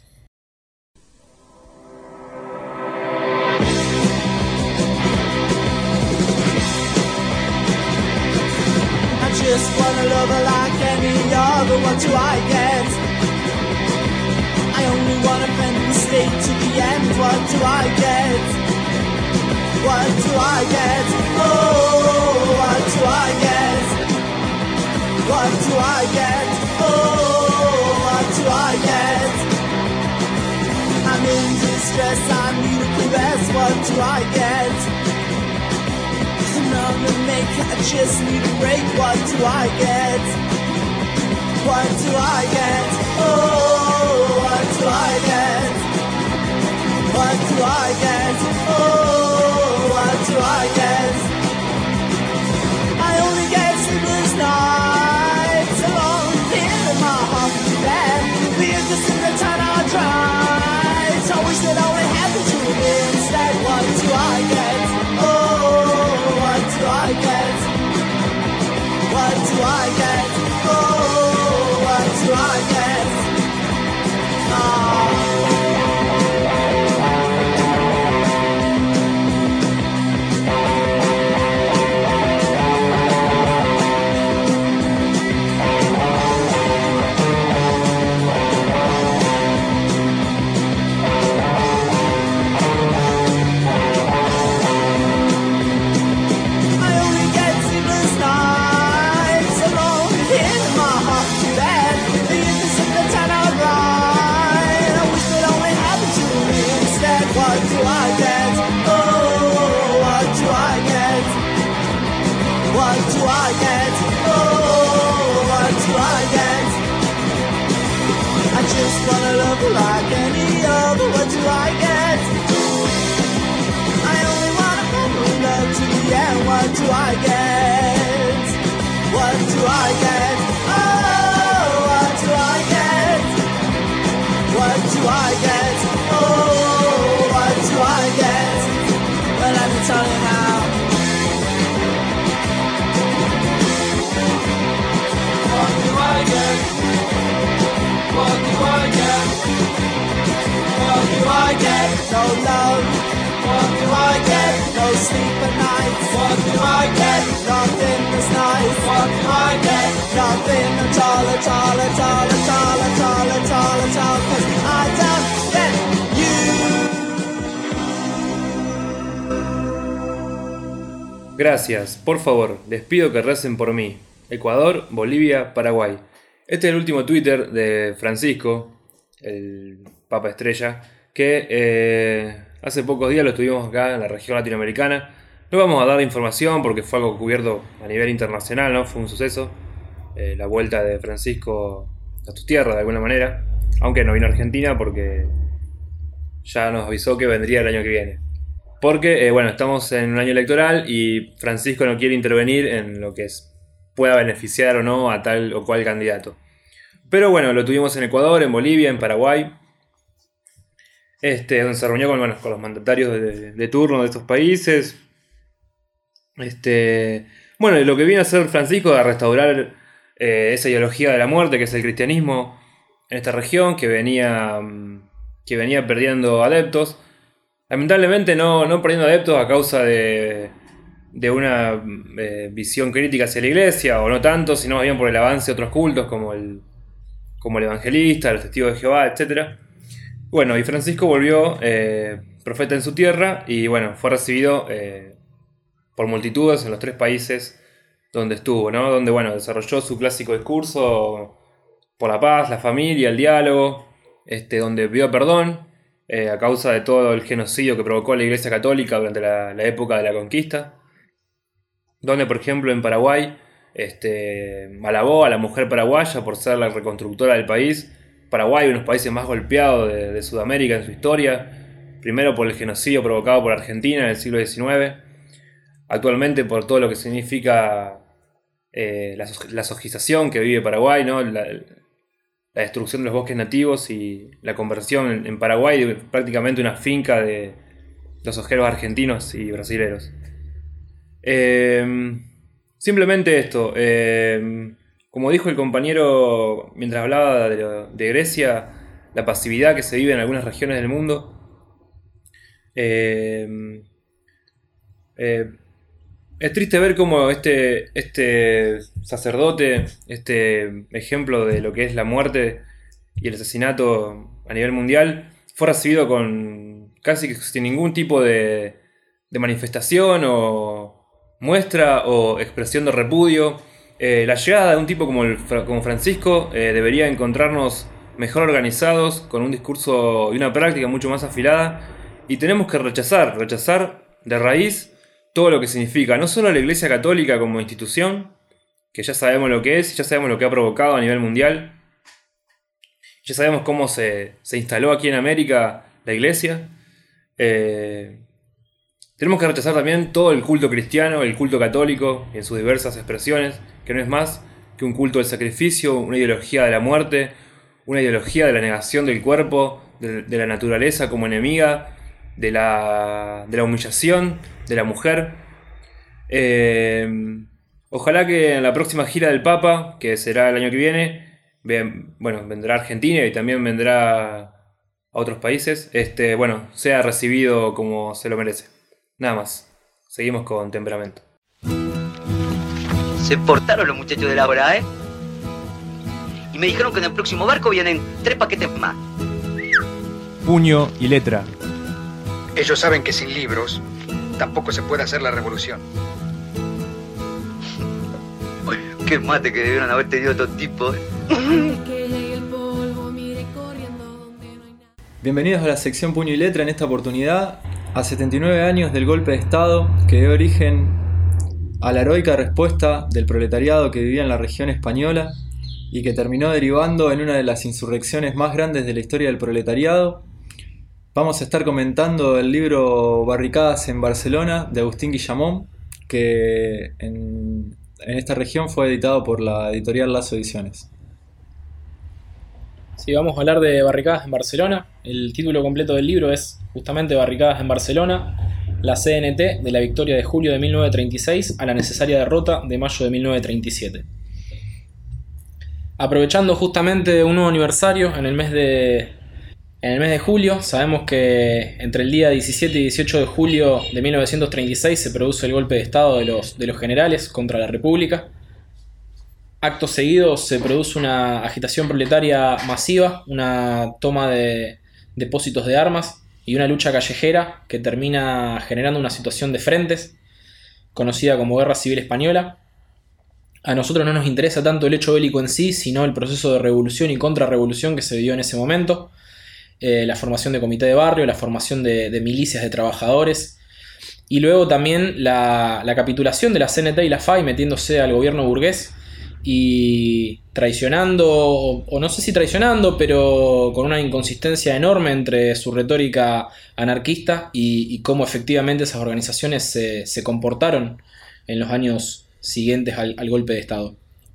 Just wanna love her like any other. What do I get? I only wanna bend and stay to the end. What do I get? What do I get? Oh, what do I get? What do I get? Oh, what do I get? I'm in distress, I need a caress. What do I get? I'm a maker, I just need a break. What do I get? What do I get? Oh, what do I get? What do I get? Oh, what do I get? I only get sleepless nights alone here in my haunted bed. The innocent the time I try. I wish that only happened to me instead. What do I get? What do I get? What do I get? Oh, what do I get? Oh. Just wanna love her like any other. What do I get? I only wanna bend with love to the end. What do I get? What do I get? Oh, what do I get? What do I get? Oh, what do I get? Well, let me tell you now. What do I get? What do I get? What do I get? No love. What do I get? No sleep at night. What do I get? Nothing this night. What do I get? Nothing at all, at all, at all, at all, at all, at all, at all. 'Cause I don't get you. Gracias. Por favor, les pido que recen por mí. Ecuador, Bolivia, Paraguay. Este es el último Twitter de Francisco, el Papa Estrella, que eh, hace pocos días lo tuvimos acá en la región latinoamericana. No vamos a dar información porque fue algo cubierto a nivel internacional, ¿no? Fue un suceso, eh, la vuelta de Francisco a tu tierra de alguna manera, aunque no vino a Argentina porque ya nos avisó que vendría el año que viene. Porque, eh, bueno, estamos en un año electoral y Francisco no quiere intervenir en lo que es pueda beneficiar o no a tal o cual candidato. Pero bueno, lo tuvimos en Ecuador, en Bolivia, en Paraguay, este, donde se reunió con, bueno, con los mandatarios de, de turno de estos países. Este, bueno, lo que viene a hacer Francisco es restaurar eh, esa ideología de la muerte que es el cristianismo en esta región, que venía, que venía perdiendo adeptos. Lamentablemente no, no perdiendo adeptos a causa de... de una eh, visión crítica hacia la iglesia, o no tanto, sino más bien por el avance de otros cultos como el, como el evangelista, el testigo de Jehová, etcétera. Bueno, y Francisco volvió eh, profeta en su tierra y bueno, fue recibido eh, por multitudes en los tres países donde estuvo, ¿no? Donde bueno, desarrolló su clásico discurso por la paz, la familia, el diálogo, este, donde pidió perdón eh, a causa de todo el genocidio que provocó la Iglesia Católica durante la, la época de la conquista. Donde, por ejemplo, en Paraguay, este, alabó a la mujer paraguaya por ser la reconstructora del país. Paraguay, uno de los países más golpeados de, de Sudamérica en su historia. Primero por el genocidio provocado por Argentina en el siglo diecinueve. Actualmente por todo lo que significa eh, la, la sojización que vive Paraguay, ¿no? La, la destrucción de los bosques nativos y la conversión en, en Paraguay de prácticamente una finca de los sojeros argentinos y brasileños. Eh, simplemente esto, eh, como dijo el compañero mientras hablaba de, lo, de Grecia, la pasividad que se vive en algunas regiones del mundo, eh, eh, es triste ver cómo este, este sacerdote, este ejemplo de lo que es la muerte y el asesinato a nivel mundial, fue recibido con casi que sin ningún tipo de, de manifestación o muestra o expresión de repudio. Eh, la llegada de un tipo como, el, como Francisco eh, debería encontrarnos mejor organizados, con un discurso y una práctica mucho más afilada, y tenemos que rechazar, rechazar de raíz todo lo que significa, no solo la Iglesia Católica como institución, que ya sabemos lo que es, ya sabemos lo que ha provocado a nivel mundial, ya sabemos cómo se, se instaló aquí en América la Iglesia. Eh, tenemos que rechazar también todo el culto cristiano, el culto católico, en sus diversas expresiones, que no es más que un culto del sacrificio, una ideología de la muerte, una ideología de la negación del cuerpo, de, de la naturaleza como enemiga, de la, de la humillación de la mujer. Eh, ojalá que en la próxima gira del Papa, que será el año que viene, Bien, bueno, vendrá a Argentina y también vendrá a otros países, este, bueno, sea recibido como se lo merece. Nada más. Seguimos con temperamento. Se portaron los muchachos de la hora, ¿eh? Y me dijeron que en el próximo barco vienen tres paquetes más. Puño y letra. Ellos saben que sin libros tampoco se puede hacer la revolución. Qué mate que debieron haber tenido estos tipos, ¿eh? Bienvenidos a la sección Puño y Letra. En esta oportunidad, a setenta y nueve años del golpe de Estado que dio origen a la heroica respuesta del proletariado que vivía en la región española y que terminó derivando en una de las insurrecciones más grandes de la historia del proletariado, vamos a estar comentando el libro Barricadas en Barcelona de Agustín Guillamón, que en, en esta región fue editado por la editorial Lazo Ediciones. Sí, vamos a hablar de Barricadas en Barcelona. El título completo del libro es justamente Barricadas en Barcelona, la C N T de la victoria de julio de mil novecientos treinta y seis a la necesaria derrota de mayo de mil novecientos treinta y siete. Aprovechando justamente un nuevo aniversario en el mes de, en el mes de julio, sabemos que entre el día diecisiete y dieciocho de julio de mil novecientos treinta y seis se produce el golpe de estado de los, de los generales contra la República. Acto seguido se produce una agitación proletaria masiva, una toma de depósitos de armas y una lucha callejera que termina generando una situación de frentes, conocida como Guerra Civil Española. A nosotros no nos interesa tanto el hecho bélico en sí, sino el proceso de revolución y contrarrevolución que se vivió en ese momento, eh, la formación de comité de barrio, la formación de, de milicias de trabajadores, y luego también la, la capitulación de la C N T y la F A I metiéndose al gobierno burgués, y traicionando, o, o no sé si traicionando, pero con una inconsistencia enorme entre su retórica anarquista y, y cómo efectivamente esas organizaciones se, se comportaron en los años siguientes al, al golpe de Estado.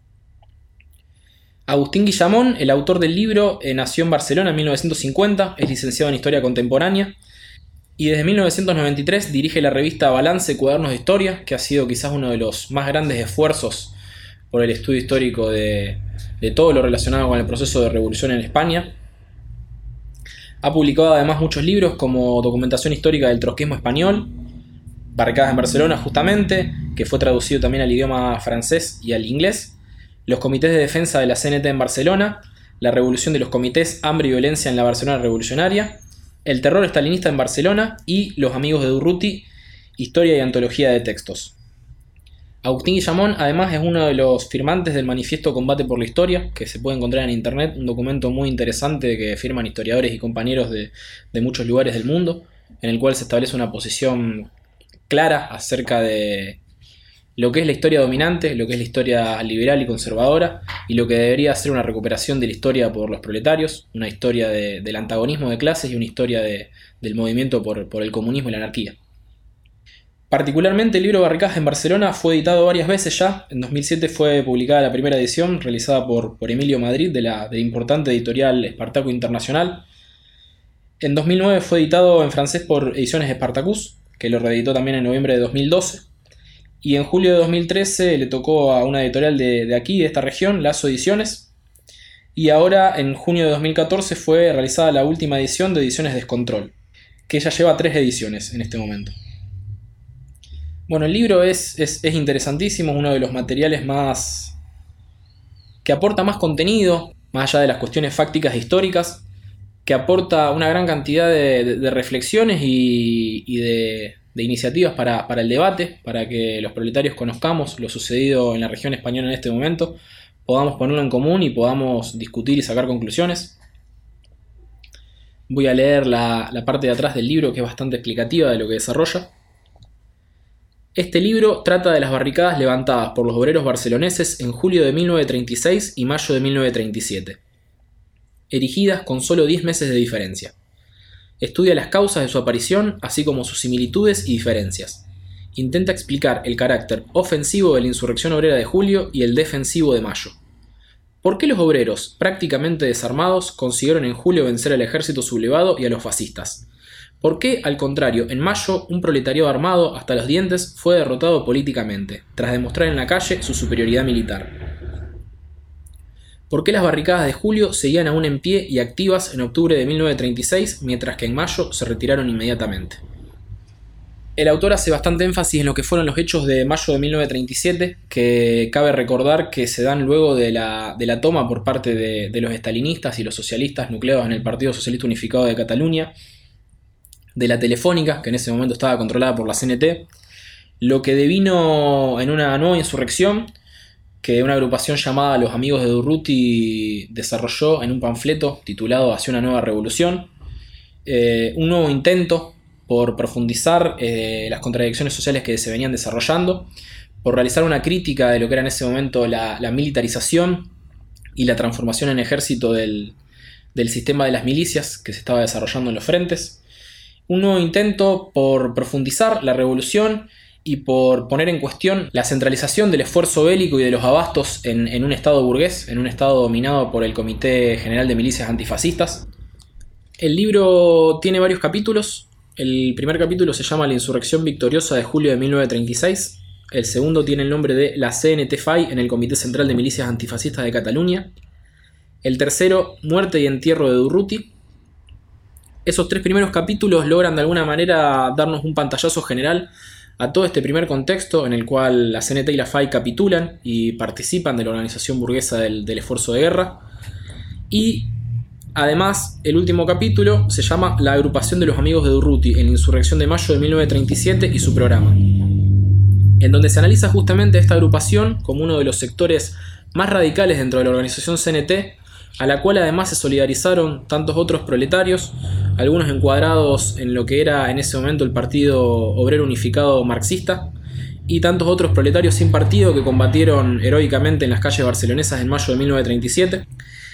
Agustín Guillamón, el autor del libro, eh, nació en Barcelona en mil novecientos cincuenta, es licenciado en Historia Contemporánea y desde mil novecientos noventa y tres dirige la revista Balance Cuadernos de Historia, que ha sido quizás uno de los más grandes esfuerzos por el estudio histórico de, de todo lo relacionado con el proceso de revolución en España. Ha publicado además muchos libros como Documentación Histórica del Trotskismo Español, Barricadas en Barcelona justamente, que fue traducido también al idioma francés y al inglés, Los Comités de Defensa de la C N T en Barcelona, La Revolución de los Comités, Hambre y Violencia en la Barcelona Revolucionaria, El Terror Estalinista en Barcelona y Los Amigos de Durruti, Historia y Antología de Textos. Agustín Guillamón además es uno de los firmantes del Manifiesto Combate por la Historia, que se puede encontrar en internet, un documento muy interesante que firman historiadores y compañeros de, de muchos lugares del mundo, en el cual se establece una posición clara acerca de lo que es la historia dominante, lo que es la historia liberal y conservadora, y lo que debería ser una recuperación de la historia por los proletarios, una historia de, del antagonismo de clases y una historia de, del movimiento por, por el comunismo y la anarquía. Particularmente el libro Barricadas en Barcelona fue editado varias veces ya. En dos mil siete fue publicada la primera edición realizada por, por Emilio Madrid de la, de la importante editorial Espartaco Internacional. En dos mil nueve fue editado en francés por Ediciones Spartacus, que lo reeditó también en noviembre de dos mil doce. Y en julio de dos mil trece le tocó a una editorial de, de aquí, de esta región, Lazo Ediciones. Y ahora, en junio de dos mil catorce, fue realizada la última edición de Ediciones Descontrol, que ya lleva tres ediciones en este momento. Bueno, el libro es, es, es interesantísimo, uno de los materiales más que aporta más contenido, más allá de las cuestiones fácticas e históricas, que aporta una gran cantidad de, de, de reflexiones y, y de, de iniciativas para, para el debate, para que los proletarios conozcamos lo sucedido en la región española en este momento, podamos ponerlo en común y podamos discutir y sacar conclusiones. Voy a leer la, la parte de atrás del libro, que es bastante explicativa de lo que desarrolla. Este libro trata de las barricadas levantadas por los obreros barceloneses en julio de mil novecientos treinta y seis y mayo de mil novecientos treinta y siete, erigidas con solo diez meses de diferencia. Estudia las causas de su aparición, así como sus similitudes y diferencias. Intenta explicar el carácter ofensivo de la insurrección obrera de julio y el defensivo de mayo. ¿Por qué los obreros, prácticamente desarmados, consiguieron en julio vencer al ejército sublevado y a los fascistas? ¿Por qué, al contrario, en mayo, un proletariado armado hasta los dientes fue derrotado políticamente, tras demostrar en la calle su superioridad militar? ¿Por qué las barricadas de julio seguían aún en pie y activas en octubre de mil novecientos treinta y seis, mientras que en mayo se retiraron inmediatamente? El autor hace bastante énfasis en lo que fueron los hechos de mayo de mil novecientos treinta y siete, que cabe recordar que se dan luego de la, de la toma por parte de, de los estalinistas y los socialistas nucleados en el Partido Socialista Unificado de Cataluña, de la Telefónica, que en ese momento estaba controlada por la C N T, lo que devino en una nueva insurrección que una agrupación llamada Los Amigos de Durruti desarrolló en un panfleto titulado Hacia una nueva revolución, eh, un nuevo intento por profundizar eh, las contradicciones sociales que se venían desarrollando, por realizar una crítica de lo que era en ese momento la, la militarización y la transformación en ejército del, del sistema de las milicias que se estaba desarrollando en los frentes. Un nuevo intento por profundizar la revolución y por poner en cuestión la centralización del esfuerzo bélico y de los abastos en, en un estado burgués, en un estado dominado por el Comité General de Milicias Antifascistas. El libro tiene varios capítulos. El primer capítulo se llama La insurrección victoriosa de julio de mil novecientos treinta y seis. El segundo tiene el nombre de La C N T F A I en el Comité Central de Milicias Antifascistas de Cataluña. El tercero, Muerte y entierro de Durruti. Esos tres primeros capítulos logran de alguna manera darnos un pantallazo general a todo este primer contexto en el cual la C N T y la F A I capitulan y participan de la organización burguesa del, del esfuerzo de guerra. Y además, el último capítulo se llama La agrupación de los amigos de Durruti en la insurrección de mayo de mil novecientos treinta y siete y su programa, en donde se analiza justamente esta agrupación como uno de los sectores más radicales dentro de la organización C N T, a la cual además se solidarizaron tantos otros proletarios, algunos encuadrados en lo que era en ese momento el Partido Obrero Unificado Marxista, y tantos otros proletarios sin partido que combatieron heroicamente en las calles barcelonesas en mayo de mil novecientos treinta y siete.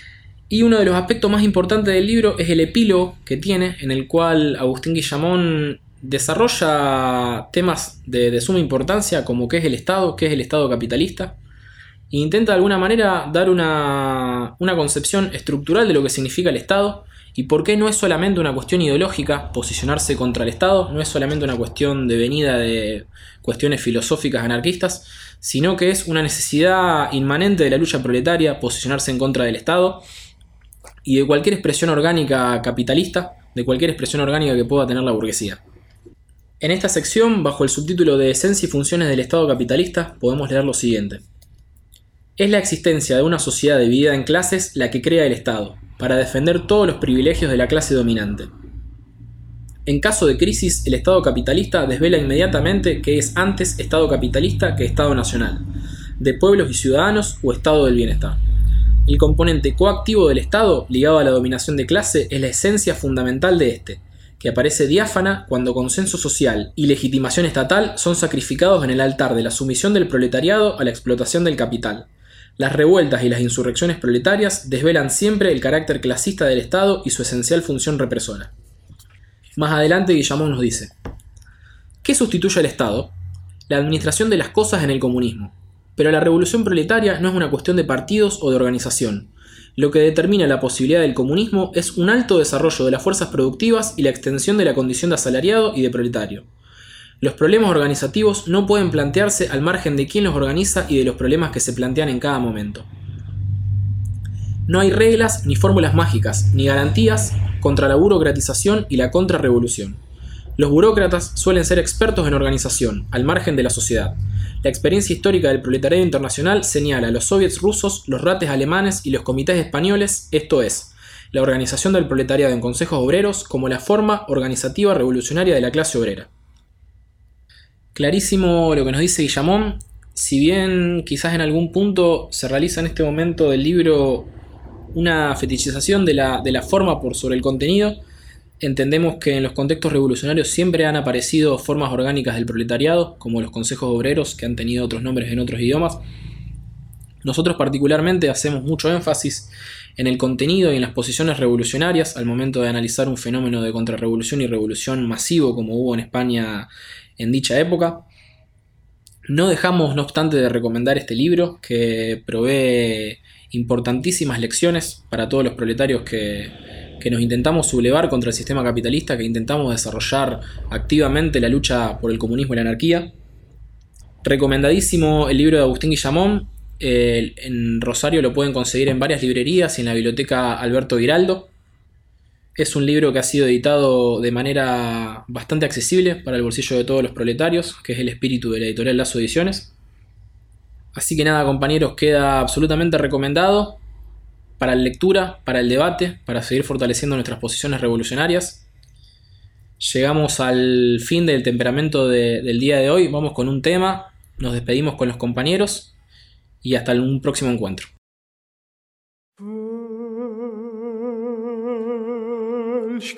Y uno de los aspectos más importantes del libro es el epílogo que tiene, en el cual Agustín Guillamón desarrolla temas de, de suma importancia, como qué es el Estado, qué es el Estado capitalista, e intenta de alguna manera dar una, una concepción estructural de lo que significa el Estado y por qué no es solamente una cuestión ideológica posicionarse contra el Estado, no es solamente una cuestión de venida de cuestiones filosóficas anarquistas, sino que es una necesidad inmanente de la lucha proletaria posicionarse en contra del Estado y de cualquier expresión orgánica capitalista, de cualquier expresión orgánica que pueda tener la burguesía. En esta sección, bajo el subtítulo de Esencia y funciones del Estado capitalista, podemos leer lo siguiente. Es la existencia de una sociedad dividida en clases la que crea el Estado, para defender todos los privilegios de la clase dominante. En caso de crisis, el Estado capitalista desvela inmediatamente que es antes Estado capitalista que Estado nacional, de pueblos y ciudadanos o Estado del bienestar. El componente coactivo del Estado, ligado a la dominación de clase, es la esencia fundamental de este, que aparece diáfana cuando consenso social y legitimación estatal son sacrificados en el altar de la sumisión del proletariado a la explotación del capital. Las revueltas y las insurrecciones proletarias desvelan siempre el carácter clasista del Estado y su esencial función represora. Más adelante Guillamón nos dice: ¿qué sustituye al Estado? La administración de las cosas en el comunismo. Pero la revolución proletaria no es una cuestión de partidos o de organización. Lo que determina la posibilidad del comunismo es un alto desarrollo de las fuerzas productivas y la extensión de la condición de asalariado y de proletario. Los problemas organizativos no pueden plantearse al margen de quién los organiza y de los problemas que se plantean en cada momento. No hay reglas ni fórmulas mágicas, ni garantías contra la burocratización y la contrarrevolución. Los burócratas suelen ser expertos en organización, al margen de la sociedad. La experiencia histórica del proletariado internacional señala a los soviets rusos, los rates alemanes y los comités españoles, esto es, la organización del proletariado en consejos obreros como la forma organizativa revolucionaria de la clase obrera. Clarísimo lo que nos dice Guillamón. Si bien quizás en algún punto se realiza en este momento del libro una fetichización de la, de la forma por sobre el contenido, entendemos que en los contextos revolucionarios siempre han aparecido formas orgánicas del proletariado, como los consejos obreros, que han tenido otros nombres en otros idiomas. Nosotros particularmente hacemos mucho énfasis en el contenido y en las posiciones revolucionarias al momento de analizar un fenómeno de contrarrevolución y revolución masivo como hubo en España en dicha época. No dejamos, no obstante, de recomendar este libro, que provee importantísimas lecciones para todos los proletarios que, que nos intentamos sublevar contra el sistema capitalista, que intentamos desarrollar activamente la lucha por el comunismo y la anarquía. Recomendadísimo el libro de Agustín Guillamón. Eh, en Rosario lo pueden conseguir en varias librerías y en la biblioteca Alberto Giraldo. Es un libro que ha sido editado de manera bastante accesible para el bolsillo de todos los proletarios, que es el espíritu de la editorial Lazo Ediciones. Así que nada, compañeros, queda absolutamente recomendado para la lectura, para el debate, para seguir fortaleciendo nuestras posiciones revolucionarias. Llegamos al fin del temperamento de, del día de hoy. Vamos con un tema, nos despedimos con los compañeros y hasta un próximo encuentro. Welch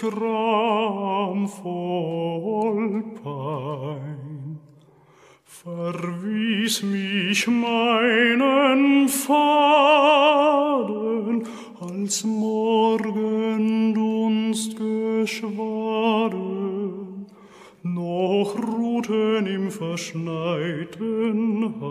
gramvoll Pein verwies mich meinen Faden, als Morgendunst geschwaden, noch ruhten im verschneiten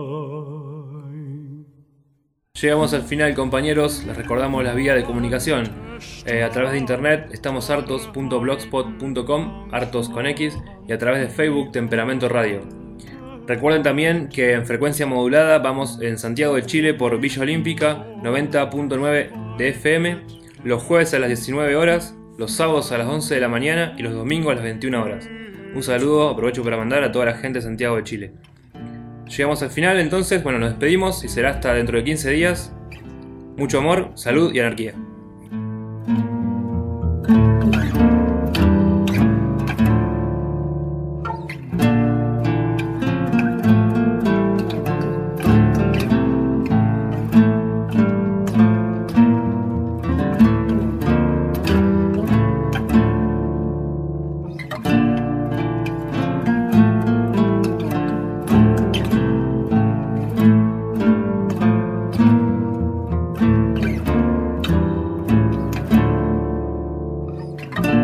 Hain. Llegamos al final, compañeros. Les recordamos las vías de comunicación. Eh, a través de internet estamos hartos punto blogspot punto com, hartos con X, y a través de Facebook Temperamento Radio. Recuerden también que en frecuencia modulada vamos en Santiago de Chile por Villa Olímpica noventa punto nueve de F M, los jueves a las diecinueve horas, los sábados a las once de la mañana y los domingos a las veintiuna horas. Un saludo, aprovecho para mandar a toda la gente de Santiago de Chile. Llegamos al final, entonces, bueno, nos despedimos y será hasta dentro de quince días. Mucho amor, salud y anarquía. Thank you.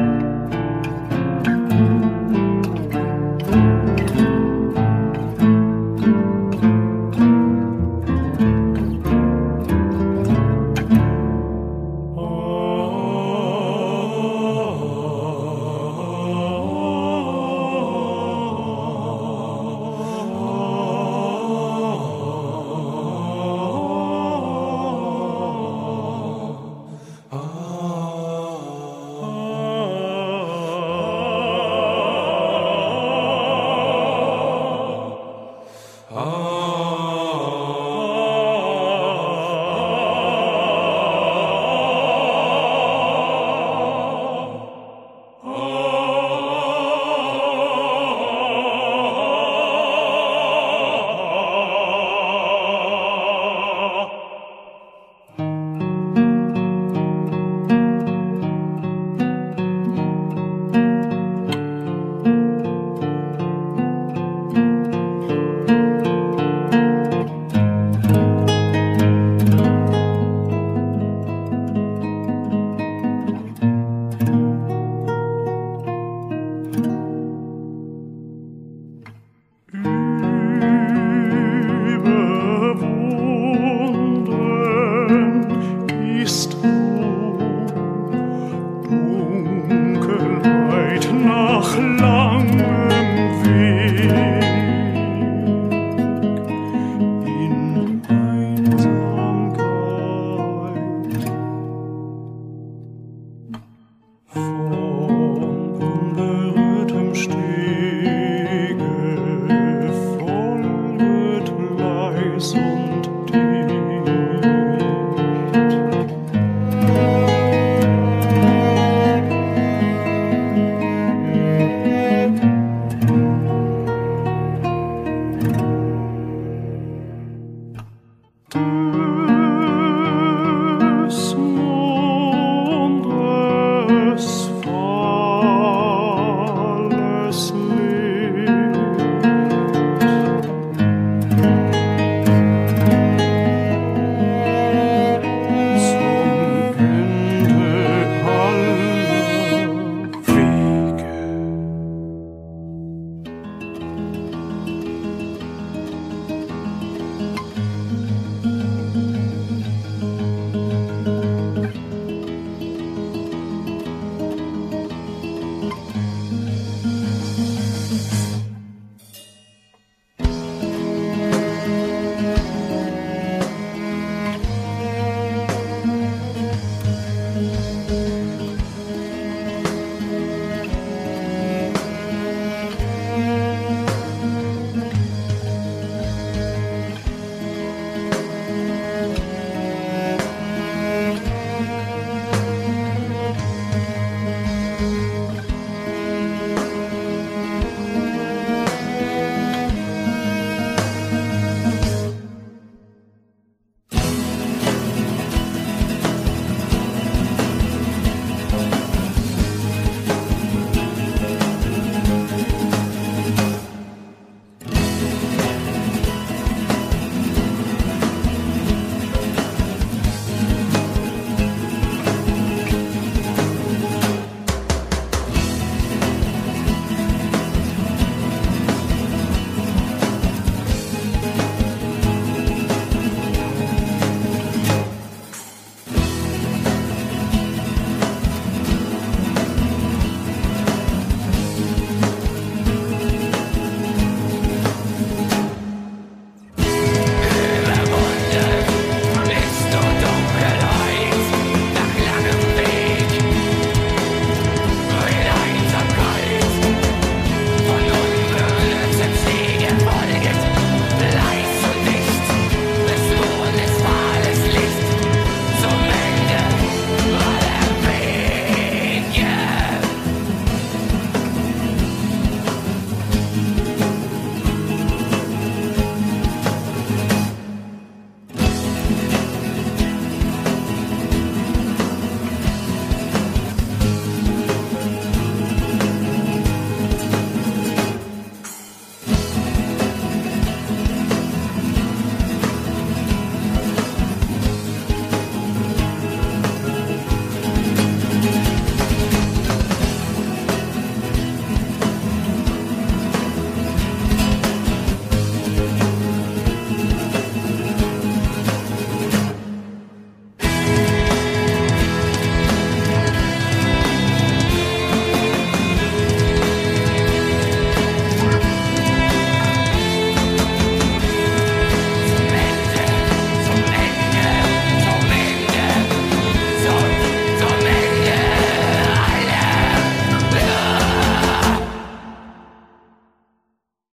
Thank